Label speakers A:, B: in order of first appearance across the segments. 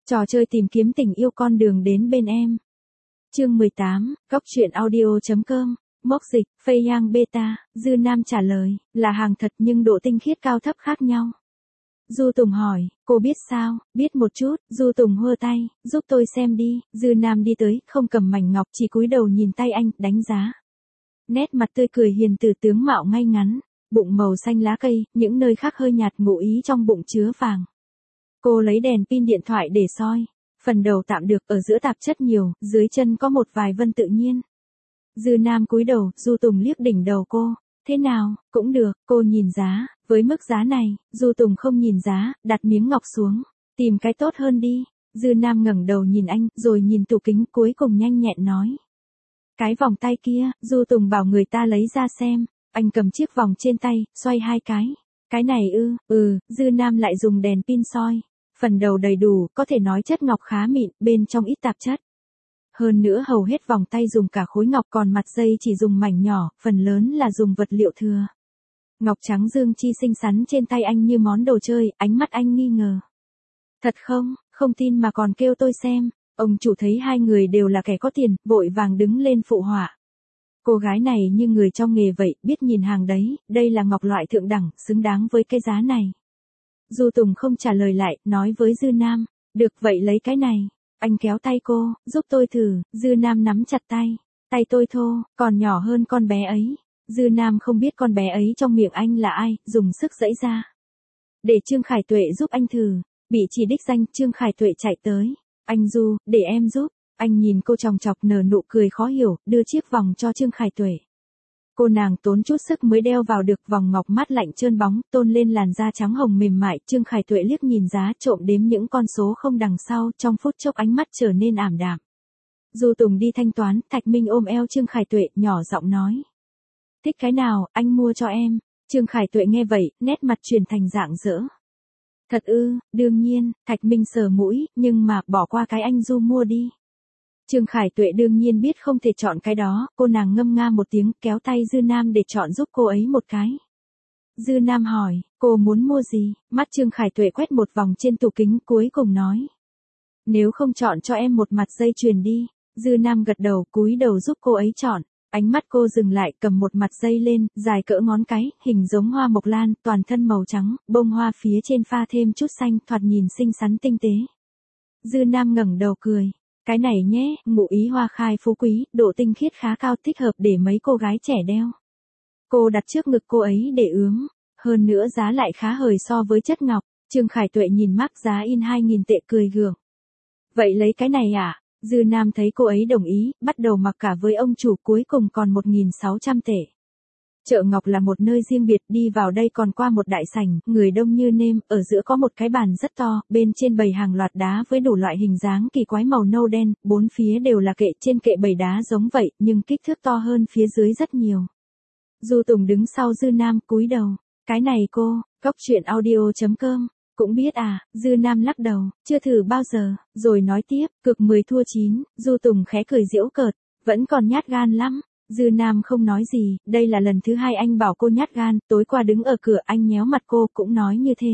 A: Trò chơi tìm kiếm tình yêu con đường đến bên em. Chương 18, Góc truyện audio.com, mốc dịch, Phây Yang Beta, Dư Nam trả lời, là hàng thật nhưng độ tinh khiết cao thấp khác nhau. Du Tùng hỏi, cô biết sao? Biết một chút, Du Tùng hơ tay, giúp tôi xem đi. Dư Nam đi tới, không cầm mảnh ngọc, chỉ cúi đầu nhìn tay anh, đánh giá. Nét mặt tươi cười hiền từ, tướng mạo ngay ngắn, bụng màu xanh lá cây, những nơi khác hơi nhạt, ngụ ý trong bụng chứa vàng. Cô lấy đèn pin điện thoại để soi. Phần đầu tạm được, ở giữa tạp chất nhiều, dưới chân có một vài vân tự nhiên. Dư Nam cúi đầu, Du Tùng liếc đỉnh đầu cô. Thế nào, cũng được, cô nhìn giá, với mức giá này, Du Tùng không nhìn giá, đặt miếng ngọc xuống. Tìm cái tốt hơn đi. Dư Nam ngẩng đầu nhìn anh, rồi nhìn tủ kính, cuối cùng nhanh nhẹn nói. Cái vòng tay kia, Du Tùng bảo người ta lấy ra xem. Anh cầm chiếc vòng trên tay, xoay hai cái. Cái này Dư Nam lại dùng đèn pin soi. Phần đầu đầy đủ, có thể nói chất ngọc khá mịn, bên trong ít tạp chất. Hơn nữa hầu hết vòng tay dùng cả khối ngọc, còn mặt dây chỉ dùng mảnh nhỏ, phần lớn là dùng vật liệu thừa. Ngọc trắng dương chi xinh xắn trên tay anh như món đồ chơi, ánh mắt anh nghi ngờ. Thật không? Không tin mà còn kêu tôi xem. Ông chủ thấy hai người đều là kẻ có tiền, vội vàng đứng lên phụ họa. Cô gái này như người trong nghề vậy, biết nhìn hàng đấy, đây là ngọc loại thượng đẳng, xứng đáng với cái giá này. Du Tùng không trả lời lại, nói với Dư Nam, được vậy lấy cái này. Anh kéo tay cô, giúp tôi thử. Dư Nam nắm chặt tay. Tay tôi thô, còn nhỏ hơn con bé ấy. Dư Nam không biết con bé ấy trong miệng anh là ai, dùng sức giãy ra. Để Trương Khải Tuệ giúp anh thử. Bị chỉ đích danh, Trương Khải Tuệ chạy tới. Anh Du, để em giúp. Anh nhìn cô chòng chọc nở nụ cười khó hiểu, đưa chiếc vòng cho Trương Khải Tuệ. Cô nàng tốn chút sức mới đeo vào được vòng ngọc mát lạnh trơn bóng, tôn lên làn da trắng hồng mềm mại. Trương Khải Tuệ liếc nhìn giá, trộm đếm những con số không đằng sau, trong phút chốc ánh mắt trở nên ảm đạm. Du Tùng đi thanh toán, Thạch Minh ôm eo Trương Khải Tuệ, nhỏ giọng nói. Thích cái nào, anh mua cho em. Trương Khải Tuệ nghe vậy, nét mặt chuyển thành rạng rỡ. Thật đương nhiên. Thạch Minh sờ mũi, nhưng mà, bỏ qua cái anh Du mua đi. Trương Khải Tuệ đương nhiên biết không thể chọn cái đó, cô nàng ngâm nga một tiếng, kéo tay Dư Nam để chọn giúp cô ấy một cái. Dư Nam hỏi, cô muốn mua gì? Mắt Trương Khải Tuệ quét một vòng trên tủ kính, cuối cùng nói. Nếu không chọn cho em một mặt dây chuyền đi. Dư Nam gật đầu, cúi đầu giúp cô ấy chọn. Ánh mắt cô dừng lại, cầm một mặt dây lên, dài cỡ ngón cái, hình giống hoa mộc lan, toàn thân màu trắng, bông hoa phía trên pha thêm chút xanh, thoạt nhìn xinh xắn tinh tế. Dư Nam ngẩng đầu cười. Cái này nhé, ngụ ý hoa khai phú quý, độ tinh khiết khá cao, thích hợp để mấy cô gái trẻ đeo. Cô đặt trước ngực cô ấy để ướm, hơn nữa giá lại khá hời so với chất ngọc. Trương Khải Tuệ nhìn mác giá in 2.000 tệ cười gượng. Vậy lấy cái này à? Dư Nam thấy cô ấy đồng ý, bắt đầu mặc cả với ông chủ, cuối cùng còn 1.600 tệ. Chợ Ngọc là một nơi riêng biệt, đi vào đây còn qua một đại sảnh, người đông như nêm, ở giữa có một cái bàn rất to, bên trên bày hàng loạt đá với đủ loại hình dáng kỳ quái màu nâu đen, bốn phía đều là kệ, trên kệ bày đá giống vậy, nhưng kích thước to hơn phía dưới rất nhiều. Du Tùng đứng sau Dư Nam, cúi đầu. Cái này cô, Góc truyện audio.com, cũng biết à? Dư Nam lắc đầu, chưa thử bao giờ, rồi nói tiếp, cực 10 thua 9, Du Tùng khẽ cười giễu cợt, vẫn còn nhát gan lắm. Dư Nam không nói gì, đây là lần thứ hai anh bảo cô nhát gan, tối qua đứng ở cửa anh nhéo mặt cô cũng nói như thế.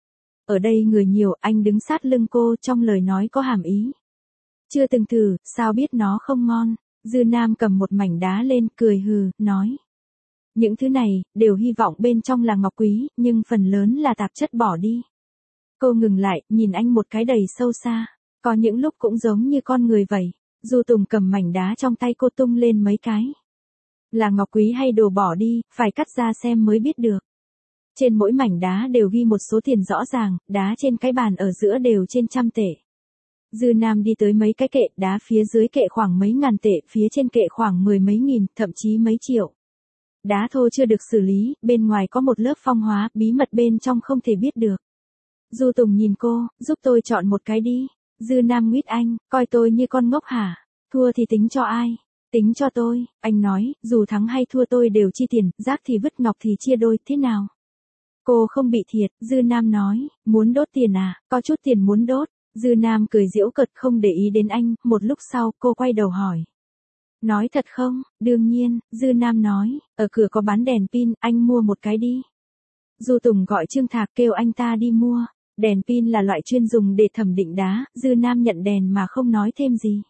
A: Ở đây người nhiều, anh đứng sát lưng cô, trong lời nói có hàm ý. Chưa từng thử, sao biết nó không ngon? Dư Nam cầm một mảnh đá lên, cười hừ, nói. Những thứ này, đều hy vọng bên trong là ngọc quý, nhưng phần lớn là tạp chất bỏ đi. Cô ngừng lại, nhìn anh một cái đầy sâu xa. Có những lúc cũng giống như con người vậy. Du Tùng cầm mảnh đá trong tay cô tung lên mấy cái. Là ngọc quý hay đồ bỏ đi, phải cắt ra xem mới biết được. Trên mỗi mảnh đá đều ghi một số tiền rõ ràng, đá trên cái bàn ở giữa đều trên 100 tệ. Dư Nam đi tới mấy cái kệ, đá phía dưới kệ khoảng mấy ngàn tệ, phía trên kệ khoảng 10 mấy nghìn, thậm chí mấy triệu. Đá thô chưa được xử lý, bên ngoài có một lớp phong hóa, bí mật bên trong không thể biết được. Du Tùng nhìn cô, giúp tôi chọn một cái đi. Dư Nam nguyết anh, coi tôi như con ngốc hả? Thua thì tính cho ai? Tính cho tôi. Anh nói, dù thắng hay thua tôi đều chi tiền, rác thì vứt, ngọc thì chia đôi, thế nào? Cô không bị thiệt. Dư Nam nói, muốn đốt tiền à? Có chút tiền muốn đốt. Dư Nam cười giễu cợt, không để ý đến anh. Một lúc sau, cô quay đầu hỏi. Nói thật không? Đương nhiên. Dư Nam nói, ở cửa có bán đèn pin, anh mua một cái đi. Du Tùng gọi Trương Thạc kêu anh ta đi mua. Đèn pin là loại chuyên dùng để thẩm định đá, Dư Nam nhận đèn mà không nói thêm gì.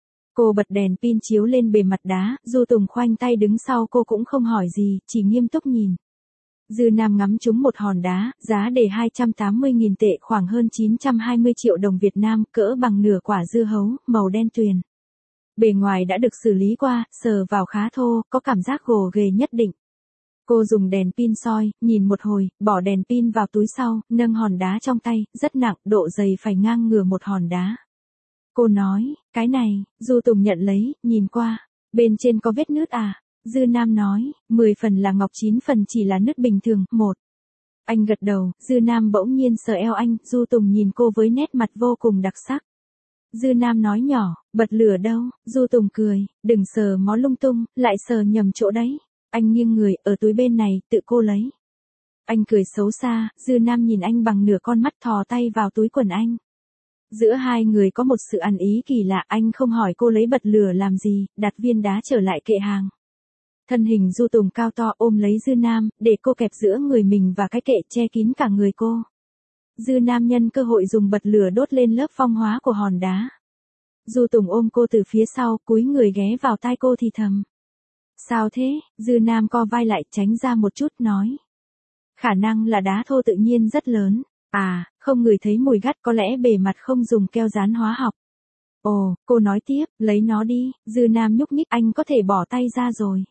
A: Cô bật đèn pin chiếu lên bề mặt đá, Du Tùng khoanh tay đứng sau cô cũng không hỏi gì, chỉ nghiêm túc nhìn. Dư Nam ngắm trúng một hòn đá, giá để 280.000 tệ, khoảng hơn 920 triệu đồng Việt Nam, cỡ bằng nửa quả dưa hấu, màu đen tuyền. Bề ngoài đã được xử lý qua, sờ vào khá thô, có cảm giác gồ ghề nhất định. Cô dùng đèn pin soi, nhìn một hồi, bỏ đèn pin vào túi sau, nâng hòn đá trong tay, rất nặng, độ dày phải ngang ngửa một hòn đá. Cô nói, cái này, Du Tùng nhận lấy, nhìn qua, bên trên có vết nứt à? Dư Nam nói, 10 phần là ngọc, 9 phần chỉ là nứt bình thường, một. Anh gật đầu, Dư Nam bỗng nhiên sờ eo anh, Du Tùng nhìn cô với nét mặt vô cùng đặc sắc. Dư Nam nói nhỏ, bật lửa đâu? Du Tùng cười, đừng sờ mó lung tung, lại sờ nhầm chỗ đấy. Anh nghiêng người, ở túi bên này, tự cô lấy. Anh cười xấu xa, Dư Nam nhìn anh bằng nửa con mắt, thò tay vào túi quần anh. Giữa hai người có một sự ăn ý kỳ lạ, anh không hỏi cô lấy bật lửa làm gì, đặt viên đá trở lại kệ hàng. Thân hình Du Tùng cao to ôm lấy Dư Nam, để cô kẹp giữa người mình và cái kệ, che kín cả người cô. Dư Nam nhân cơ hội dùng bật lửa đốt lên lớp phong hóa của hòn đá. Du Tùng ôm cô từ phía sau, cúi người ghé vào tai cô thì thầm. Sao thế? Dư Nam co vai lại, tránh ra một chút, nói. Khả năng là đá thô tự nhiên rất lớn. À, không ngửi thấy mùi gắt, có lẽ bề mặt không dùng keo dán hóa học. Ồ, cô nói tiếp, lấy nó đi. Dư Nam nhúc nhích, anh có thể bỏ tay ra rồi.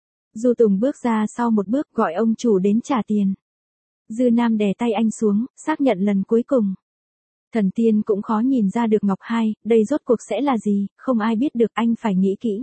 A: Du Tùng bước ra sau một bước, gọi ông chủ đến trả tiền. Dư Nam đè tay anh xuống, xác nhận lần cuối cùng. Thần tiên cũng khó nhìn ra được ngọc hai, đây rốt cuộc sẽ là gì, không ai biết được, anh phải nghĩ kỹ.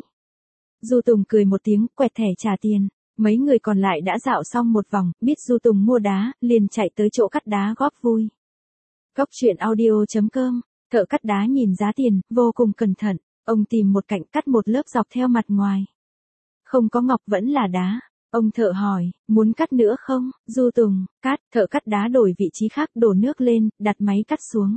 A: Du Tùng cười một tiếng, quẹt thẻ trả tiền. Mấy người còn lại đã dạo xong một vòng, biết Du Tùng mua đá, liền chạy tới chỗ cắt đá góp vui. Góc truyện audio.com, thợ cắt đá nhìn giá tiền, vô cùng cẩn thận, ông tìm một cạnh cắt một lớp dọc theo mặt ngoài. Không có ngọc vẫn là đá. Ông thợ hỏi, muốn cắt nữa không? Du Tùng, cắt, thợ cắt đá đổi vị trí khác, đổ nước lên, đặt máy cắt xuống.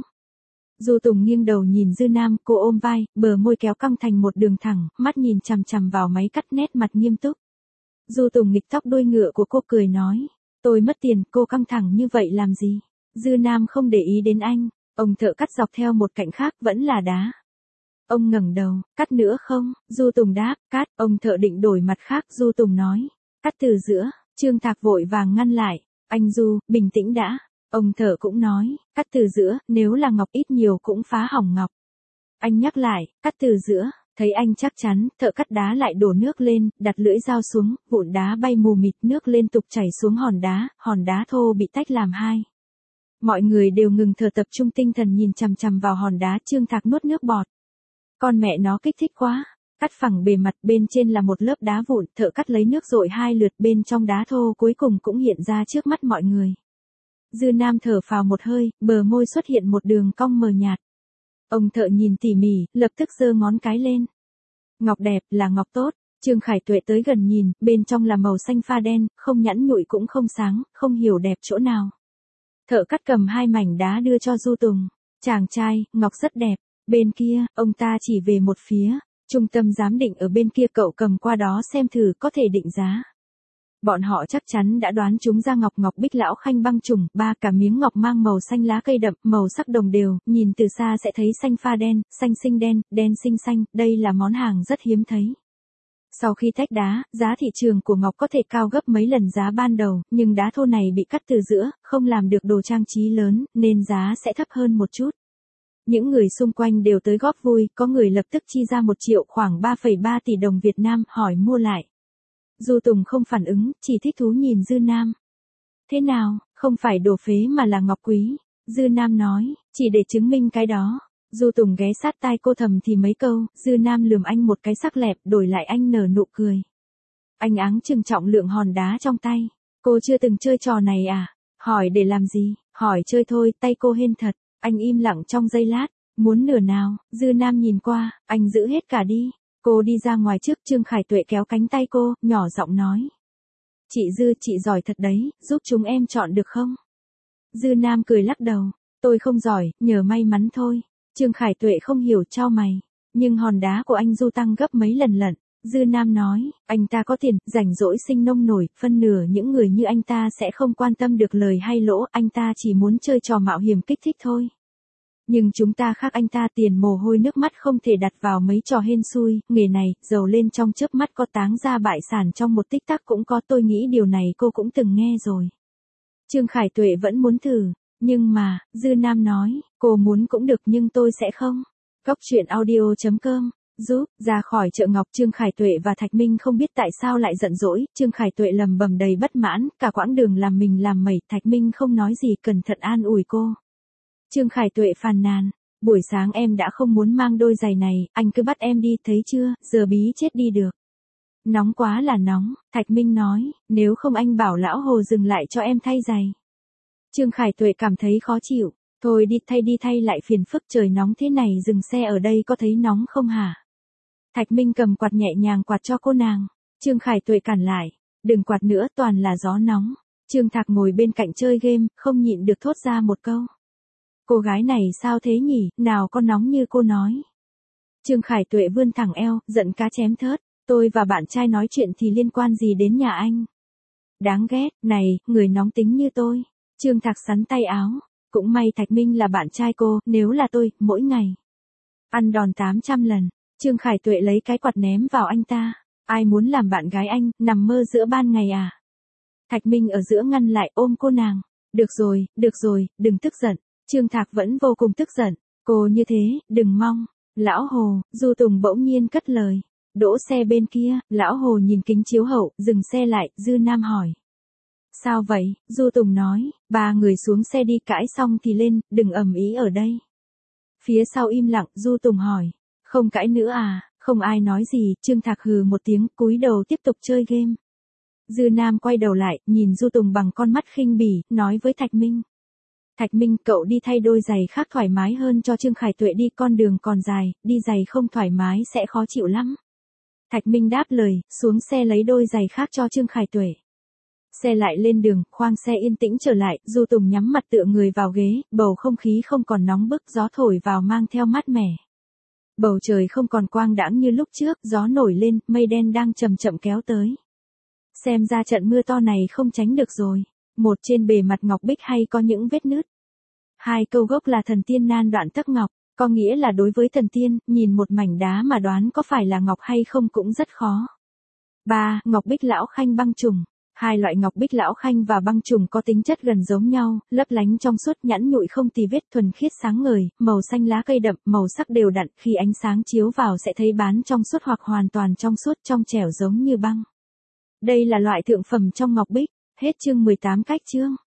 A: Du Tùng nghiêng đầu nhìn Dư Nam, cô ôm vai, bờ môi kéo căng thành một đường thẳng, mắt nhìn chằm chằm vào máy cắt, nét mặt nghiêm túc. Du Tùng nghịch tóc đuôi ngựa của cô, cười nói, tôi mất tiền, cô căng thẳng như vậy làm gì? Dư Nam không để ý đến anh, ông thợ cắt dọc theo một cạnh khác, vẫn là đá. Ông ngẩng đầu, cắt nữa không? Du Tùng đáp, cắt. Ông thợ định đổi mặt khác, Du Tùng nói, cắt từ giữa. Trương Thạc vội vàng ngăn lại, anh Du, bình tĩnh đã. Ông thợ cũng nói, cắt từ giữa, nếu là ngọc ít nhiều cũng phá hỏng ngọc. Anh nhắc lại, cắt từ giữa. Thấy anh chắc chắn, thợ cắt đá lại đổ nước lên, đặt lưỡi dao xuống, vụn đá bay mù mịt, nước liên tục chảy xuống hòn đá thô bị tách làm hai. Mọi người đều ngừng thở, tập trung tinh thần nhìn chằm chằm vào hòn đá. Trương Thạc nuốt nước bọt. Con mẹ nó kích thích quá. Cắt phẳng bề mặt, bên trên là một lớp đá vụn, thợ cắt lấy nước dội 2 lượt, bên trong đá thô cuối cùng cũng hiện ra trước mắt mọi người. Dư Nam thở phào một hơi, bờ môi xuất hiện một đường cong mờ nhạt. Ông thợ nhìn tỉ mỉ, lập tức giơ ngón cái lên. Ngọc đẹp, là ngọc tốt. Trương Khải Tuệ tới gần nhìn, bên trong là màu xanh pha đen, không nhẵn nhụi cũng không sáng, không hiểu đẹp chỗ nào. Thợ cắt cầm 2 mảnh đá đưa cho Du Tùng. Chàng trai, ngọc rất đẹp. Bên kia, ông ta chỉ về một phía. Trung tâm giám định ở bên kia, cậu cầm qua đó xem thử, có thể định giá. Bọn họ chắc chắn đã đoán chúng ra ngọc bích lão khanh băng trùng, cả miếng ngọc mang màu xanh lá cây đậm, màu sắc đồng đều, nhìn từ xa sẽ thấy xanh pha đen, xanh sinh đen, đen sinh xanh, đây là món hàng rất hiếm thấy. Sau khi tách đá, giá thị trường của ngọc có thể cao gấp mấy lần giá ban đầu, nhưng đá thô này bị cắt từ giữa, không làm được đồ trang trí lớn, nên giá sẽ thấp hơn một chút. Những người xung quanh đều tới góp vui, có người lập tức chi ra 1 triệu, khoảng 3,3 tỷ đồng Việt Nam, hỏi mua lại. Du Tùng không phản ứng, chỉ thích thú nhìn Dư Nam. Thế nào, không phải đồ phế mà là ngọc quý. Dư Nam nói, chỉ để chứng minh cái đó. Du Tùng ghé sát tai cô thầm thì mấy câu, Dư Nam lườm anh một cái sắc lẹp, đổi lại anh nở nụ cười. Anh áng chừng trọng lượng hòn đá trong tay. Cô chưa từng chơi trò này à? Hỏi để làm gì? Hỏi chơi thôi, tay cô hên thật. Anh im lặng trong giây lát, muốn nửa nào? Dư Nam nhìn qua, anh giữ hết cả đi. Cô đi ra ngoài trước, Trương Khải Tuệ kéo cánh tay cô, nhỏ giọng nói. Chị Dư, chị giỏi thật đấy, giúp chúng em chọn được không? Dư Nam cười lắc đầu, tôi không giỏi, nhờ may mắn thôi. Trương Khải Tuệ không hiểu, chau mày. Nhưng hòn đá của anh Du tăng gấp mấy lần lận. Dư Nam nói, anh ta có tiền, rảnh rỗi sinh nông nổi, phân nửa những người như anh ta sẽ không quan tâm được lời hay lỗ, anh ta chỉ muốn chơi trò mạo hiểm kích thích thôi. Nhưng chúng ta khác, anh ta tiền mồ hôi nước mắt không thể đặt vào mấy trò hên xui, nghề này, giàu lên trong chớp mắt có táng ra bại sản trong một tích tắc cũng có, tôi nghĩ điều này cô cũng từng nghe rồi. Trương Khải Tuệ vẫn muốn thử, nhưng mà, Dư Nam nói, cô muốn cũng được nhưng tôi sẽ không. Góc truyện audio.com giúp, ra khỏi chợ Ngọc. Trương Khải Tuệ và Thạch Minh không biết tại sao lại giận dỗi, Trương Khải Tuệ lầm bầm đầy bất mãn, cả quãng đường làm mình làm mẩy, Thạch Minh không nói gì, cẩn thận an ủi cô. Trương Khải Tuệ phàn nàn, buổi sáng em đã không muốn mang đôi giày này, anh cứ bắt em đi, thấy chưa, giờ bí chết đi được. Nóng quá là nóng, Thạch Minh nói, nếu không anh bảo lão Hồ dừng lại cho em thay giày. Trương Khải Tuệ cảm thấy khó chịu, thôi đi thay lại phiền phức, trời nóng thế này dừng xe ở đây có thấy nóng không hả? Thạch Minh cầm quạt nhẹ nhàng quạt cho cô nàng. Trương Khải Tuệ cản lại, đừng quạt nữa, toàn là gió nóng. Trương Thạc ngồi bên cạnh chơi game, không nhịn được thốt ra một câu. Cô gái này sao thế nhỉ, nào có nóng như cô nói. Trương Khải Tuệ vươn thẳng eo, giận cá chém thớt, tôi và bạn trai nói chuyện thì liên quan gì đến nhà anh? Đáng ghét, này, người nóng tính như tôi. Trương Thạc sắn tay áo, cũng may Thạch Minh là bạn trai cô, nếu là tôi, mỗi ngày ăn đòn 800 lần. Trương Khải Tuệ lấy cái quạt ném vào anh ta. Ai muốn làm bạn gái anh, nằm mơ giữa ban ngày à? Thạch Minh ở giữa ngăn lại, ôm cô nàng. Được rồi, đừng tức giận. Trương Thạc vẫn vô cùng tức giận. Cô như thế, đừng mong. Lão Hồ, Du Tùng bỗng nhiên cất lời. Đỗ xe bên kia, Lão Hồ nhìn kính chiếu hậu, dừng xe lại, Dư Nam hỏi. Sao vậy? Du Tùng nói, ba người xuống xe đi, cãi xong thì lên, đừng ầm ĩ ở đây. Phía sau im lặng, Du Tùng hỏi. Không cãi nữa à? Không ai nói gì, Trương Thạc hừ một tiếng, cúi đầu tiếp tục chơi game. Dư Nam quay đầu lại, nhìn Du Tùng bằng con mắt khinh bỉ, nói với Thạch Minh. Thạch Minh, cậu đi thay đôi giày khác thoải mái hơn cho Trương Khải Tuệ đi, con đường còn dài, đi giày không thoải mái sẽ khó chịu lắm. Thạch Minh đáp lời, xuống xe lấy đôi giày khác cho Trương Khải Tuệ. Xe lại lên đường, khoang xe yên tĩnh trở lại, Du Tùng nhắm mặt tựa người vào ghế, bầu không khí không còn nóng bức, gió thổi vào mang theo mát mẻ. Bầu trời không còn quang đãng như lúc trước, gió nổi lên, mây đen đang chậm chậm kéo tới. Xem ra trận mưa to này không tránh được rồi. Một, trên bề mặt ngọc bích hay có những vết nứt. Hai, câu gốc là thần tiên nan đoạn tấc ngọc, có nghĩa là đối với thần tiên, nhìn một mảnh đá mà đoán có phải là ngọc hay không cũng rất khó. 3. Ngọc bích lão khanh băng trùng. Hai loại ngọc bích lão khanh và băng trùng có tính chất gần giống nhau, lấp lánh trong suốt, nhẵn nhụi không tì vết, thuần khiết sáng ngời, màu xanh lá cây đậm, màu sắc đều đặn, khi ánh sáng chiếu vào sẽ thấy bán trong suốt hoặc hoàn toàn trong suốt, trong trẻo giống như băng. Đây là loại thượng phẩm trong ngọc bích. Hết chương 18 cách chương.